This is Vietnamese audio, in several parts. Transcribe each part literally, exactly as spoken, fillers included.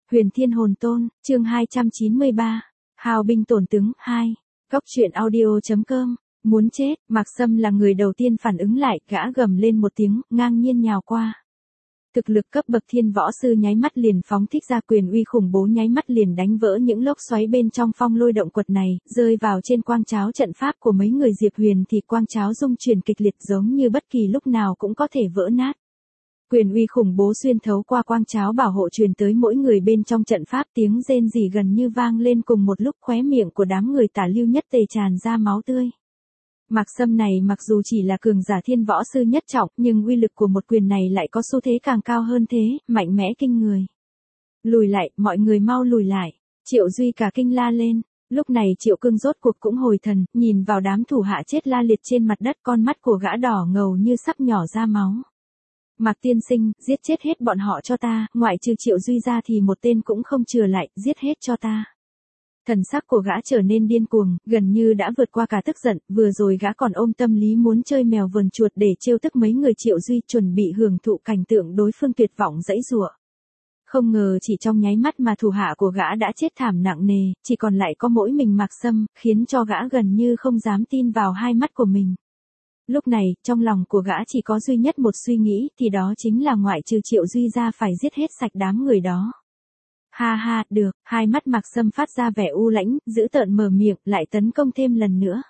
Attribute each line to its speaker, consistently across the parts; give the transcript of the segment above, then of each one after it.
Speaker 1: Huyền Thiên Hồn Tôn, chương hai trăm chín mươi ba. Hào binh tổn tướng, hai. Góc truyện audio.com. Muốn chết, Mạc Sâm là người đầu tiên phản ứng lại, gã gầm lên một tiếng, ngang nhiên nhào qua. Thực lực cấp bậc thiên võ sư nháy mắt liền phóng thích ra quyền uy khủng bố, nháy mắt liền đánh vỡ những lốc xoáy bên trong phong lôi động quật này, rơi vào trên quang cháo trận pháp của mấy người Diệp Huyền thì quang cháo rung chuyển kịch liệt giống như bất kỳ lúc nào cũng có thể vỡ nát. Quyền uy khủng bố xuyên thấu qua quang cháo bảo hộ truyền tới mỗi người bên trong trận pháp, tiếng rên rỉ gần như vang lên cùng một lúc, khóe miệng của đám người Tả Lưu Nhất Tề tràn ra máu tươi. Mạc Sâm này mặc dù chỉ là cường giả thiên võ sư nhất trọng, nhưng uy lực của một quyền này lại có xu thế càng cao hơn thế, mạnh mẽ kinh người. Lùi lại, mọi người mau lùi lại. Triệu Duy cả kinh la lên. Lúc này Triệu Cương rốt cuộc cũng hồi thần, nhìn vào đám thủ hạ chết la liệt trên mặt đất, con mắt của gã đỏ ngầu như sắp nhỏ ra máu. Mạc tiên sinh, giết chết hết bọn họ cho ta, ngoại trừ Triệu Duy ra thì một tên cũng không chừa lại, giết hết cho ta. Thần sắc của gã trở nên điên cuồng, gần như đã vượt qua cả tức giận, vừa rồi gã còn ôm tâm lý muốn chơi mèo vờn chuột để trêu tức mấy người Triệu Duy, chuẩn bị hưởng thụ cảnh tượng đối phương tuyệt vọng giãy giụa. Không ngờ chỉ trong nháy mắt mà thủ hạ của gã đã chết thảm nặng nề, chỉ còn lại có mỗi mình Mạc Sâm, khiến cho gã gần như không dám tin vào hai mắt của mình. Lúc này, trong lòng của gã chỉ có duy nhất một suy nghĩ, thì đó chính là ngoại trừ Triệu Duy ra phải giết hết sạch đám người đó. Ha ha, được, hai mắt Mạc Sâm phát ra vẻ u lãnh, giữ tợn mở miệng, lại tấn công thêm lần nữa.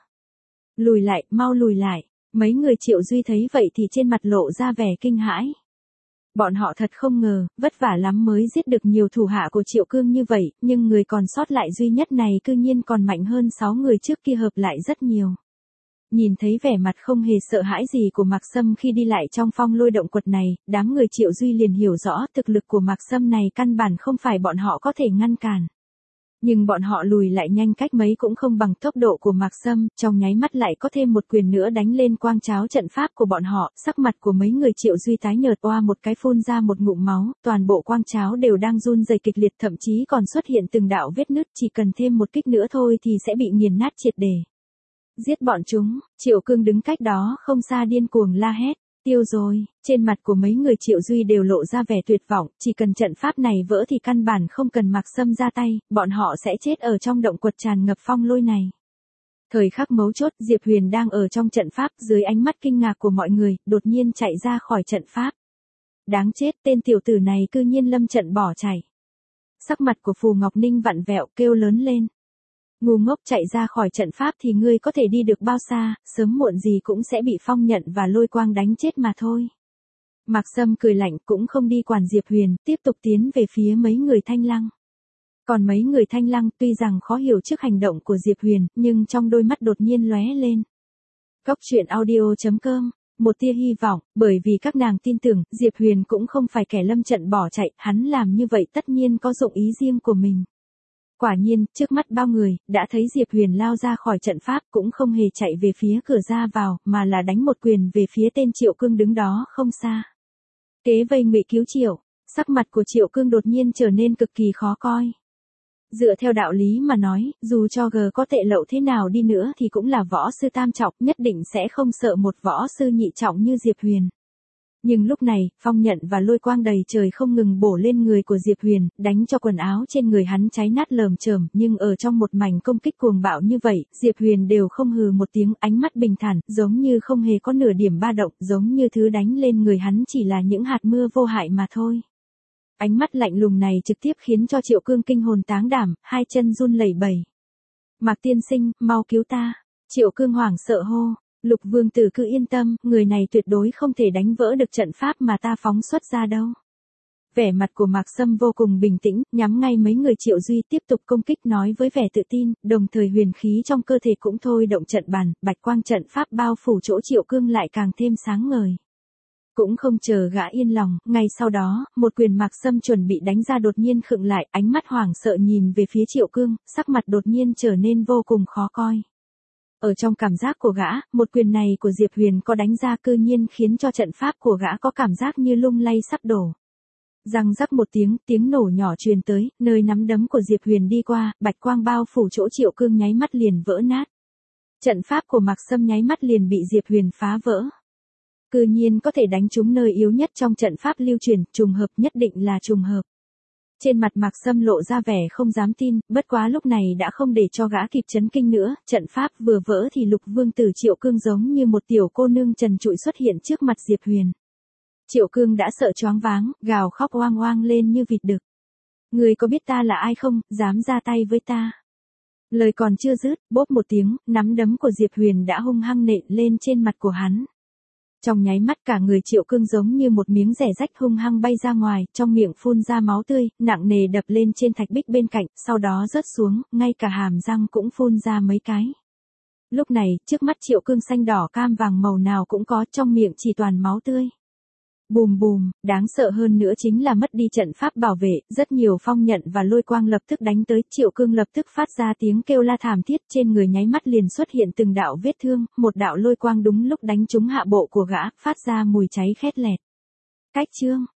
Speaker 1: Lùi lại, mau lùi lại. Mấy người Triệu Duy thấy vậy thì trên mặt lộ ra vẻ kinh hãi. Bọn họ thật không ngờ, vất vả lắm mới giết được nhiều thủ hạ của Triệu Cương như vậy, nhưng người còn sót lại duy nhất này cư nhiên còn mạnh hơn sáu người trước kia hợp lại rất nhiều. Nhìn thấy vẻ mặt không hề sợ hãi gì của Mạc Sâm khi đi lại trong phong lôi động quật này, đám người Triệu Duy liền hiểu rõ thực lực của Mạc Sâm này căn bản không phải bọn họ có thể ngăn cản. Nhưng bọn họ lùi lại nhanh cách mấy cũng không bằng tốc độ của Mạc Sâm, trong nháy mắt lại có thêm một quyền nữa đánh lên quang cháo trận pháp của bọn họ, sắc mặt của mấy người Triệu Duy tái nhợt, oa một cái phun ra một ngụm máu, toàn bộ quang cháo đều đang run rẩy kịch liệt, thậm chí còn xuất hiện từng đạo vết nứt, chỉ cần thêm một kích nữa thôi thì sẽ bị nghiền nát triệt để. Giết bọn chúng. Triệu Cương đứng cách đó không xa điên cuồng la hét. Tiêu rồi. Trên mặt của mấy người Triệu Duy đều lộ ra vẻ tuyệt vọng, chỉ cần trận pháp này vỡ thì căn bản không cần Mạc Sâm ra tay, bọn họ sẽ chết ở trong động quật tràn ngập phong lôi này. Thời khắc mấu chốt, Diệp Huyền đang ở trong trận pháp, dưới ánh mắt kinh ngạc của mọi người, đột nhiên chạy ra khỏi trận pháp. Đáng chết, tên tiểu tử này cư nhiên lâm trận bỏ chạy. Sắc mặt của Phù Ngọc Ninh vặn vẹo, kêu lớn lên. Ngu ngốc, chạy ra khỏi trận pháp thì ngươi có thể đi được bao xa, sớm muộn gì cũng sẽ bị phong nhận và lôi quang đánh chết mà thôi. Mạc Sâm cười lạnh, cũng không đi quản Diệp Huyền, tiếp tục tiến về phía mấy người Thanh Lăng. Còn mấy người Thanh Lăng tuy rằng khó hiểu trước hành động của Diệp Huyền, nhưng trong đôi mắt đột nhiên lóe lên. Góc truyện audio.com. Một tia hy vọng, bởi vì các nàng tin tưởng, Diệp Huyền cũng không phải kẻ lâm trận bỏ chạy, hắn làm như vậy tất nhiên có dụng ý riêng của mình. Quả nhiên, trước mắt bao người, đã thấy Diệp Huyền lao ra khỏi trận pháp, cũng không hề chạy về phía cửa ra vào, mà là đánh một quyền về phía tên Triệu Cương đứng đó không xa. Kế vây ngụy cứu Triệu, sắc mặt của Triệu Cương đột nhiên trở nên cực kỳ khó coi. Dựa theo đạo lý mà nói, dù cho G có tệ lậu thế nào đi nữa thì cũng là võ sư tam trọng, nhất định sẽ không sợ một võ sư nhị trọng như Diệp Huyền. Nhưng lúc này, phong nhận và lôi quang đầy trời không ngừng bổ lên người của Diệp Huyền, đánh cho quần áo trên người hắn cháy nát lởm chởm, nhưng ở trong một mảnh công kích cuồng bạo như vậy, Diệp Huyền đều không hừ một tiếng, ánh mắt bình thản, giống như không hề có nửa điểm ba động, giống như thứ đánh lên người hắn chỉ là những hạt mưa vô hại mà thôi. Ánh mắt lạnh lùng này trực tiếp khiến cho Triệu Cương kinh hồn táng đảm, hai chân run lẩy bẩy. Mạc tiên sinh, mau cứu ta. Triệu Cương hoảng sợ hô. Lục vương tử cứ yên tâm, người này tuyệt đối không thể đánh vỡ được trận pháp mà ta phóng xuất ra đâu. Vẻ mặt của Mạc Sâm vô cùng bình tĩnh, nhắm ngay mấy người Triệu Duy tiếp tục công kích, nói với vẻ tự tin, đồng thời huyền khí trong cơ thể cũng thôi động trận bàn, bạch quang trận pháp bao phủ chỗ Triệu Cương lại càng thêm sáng ngời. Cũng không chờ gã yên lòng, ngay sau đó, một quyền Mạc Sâm chuẩn bị đánh ra đột nhiên khựng lại, ánh mắt hoảng sợ nhìn về phía Triệu Cương, sắc mặt đột nhiên trở nên vô cùng khó coi. Ở trong cảm giác của gã, một quyền này của Diệp Huyền có đánh ra cư nhiên khiến cho trận pháp của gã có cảm giác như lung lay sắp đổ. Răng rắc một tiếng, tiếng nổ nhỏ truyền tới, nơi nắm đấm của Diệp Huyền đi qua, bạch quang bao phủ chỗ Triệu Cương nháy mắt liền vỡ nát. Trận pháp của Mạc Sâm nháy mắt liền bị Diệp Huyền phá vỡ. Cư nhiên có thể đánh trúng nơi yếu nhất trong trận pháp lưu truyền, trùng hợp, nhất định là trùng hợp. Trên mặt Mạc Sâm lộ ra vẻ không dám tin, bất quá lúc này đã không để cho gã kịp chấn kinh nữa, trận pháp vừa vỡ thì Lục Vương tử Triệu Cương giống như một tiểu cô nương trần trụi xuất hiện trước mặt Diệp Huyền. Triệu Cương đã sợ choáng váng, gào khóc oang oang lên như vịt đực. Người có biết ta là ai không, dám ra tay với ta? Lời còn chưa dứt, bốp một tiếng, nắm đấm của Diệp Huyền đã hung hăng nện lên trên mặt của hắn. Trong nháy mắt cả người Triệu Cương giống như một miếng rẻ rách hung hăng bay ra ngoài, trong miệng phun ra máu tươi, nặng nề đập lên trên thạch bích bên cạnh, sau đó rớt xuống, ngay cả hàm răng cũng phun ra mấy cái. Lúc này, trước mắt Triệu Cương xanh đỏ cam vàng màu nào cũng có, trong miệng chỉ toàn máu tươi. Bùm bùm, đáng sợ hơn nữa chính là mất đi trận pháp bảo vệ, rất nhiều phong nhận và lôi quang lập tức đánh tới, Triệu Cương lập tức phát ra tiếng kêu la thảm thiết, trên người nháy mắt liền xuất hiện từng đạo vết thương, một đạo lôi quang đúng lúc đánh trúng hạ bộ của gã, phát ra mùi cháy khét lẹt. Cách chương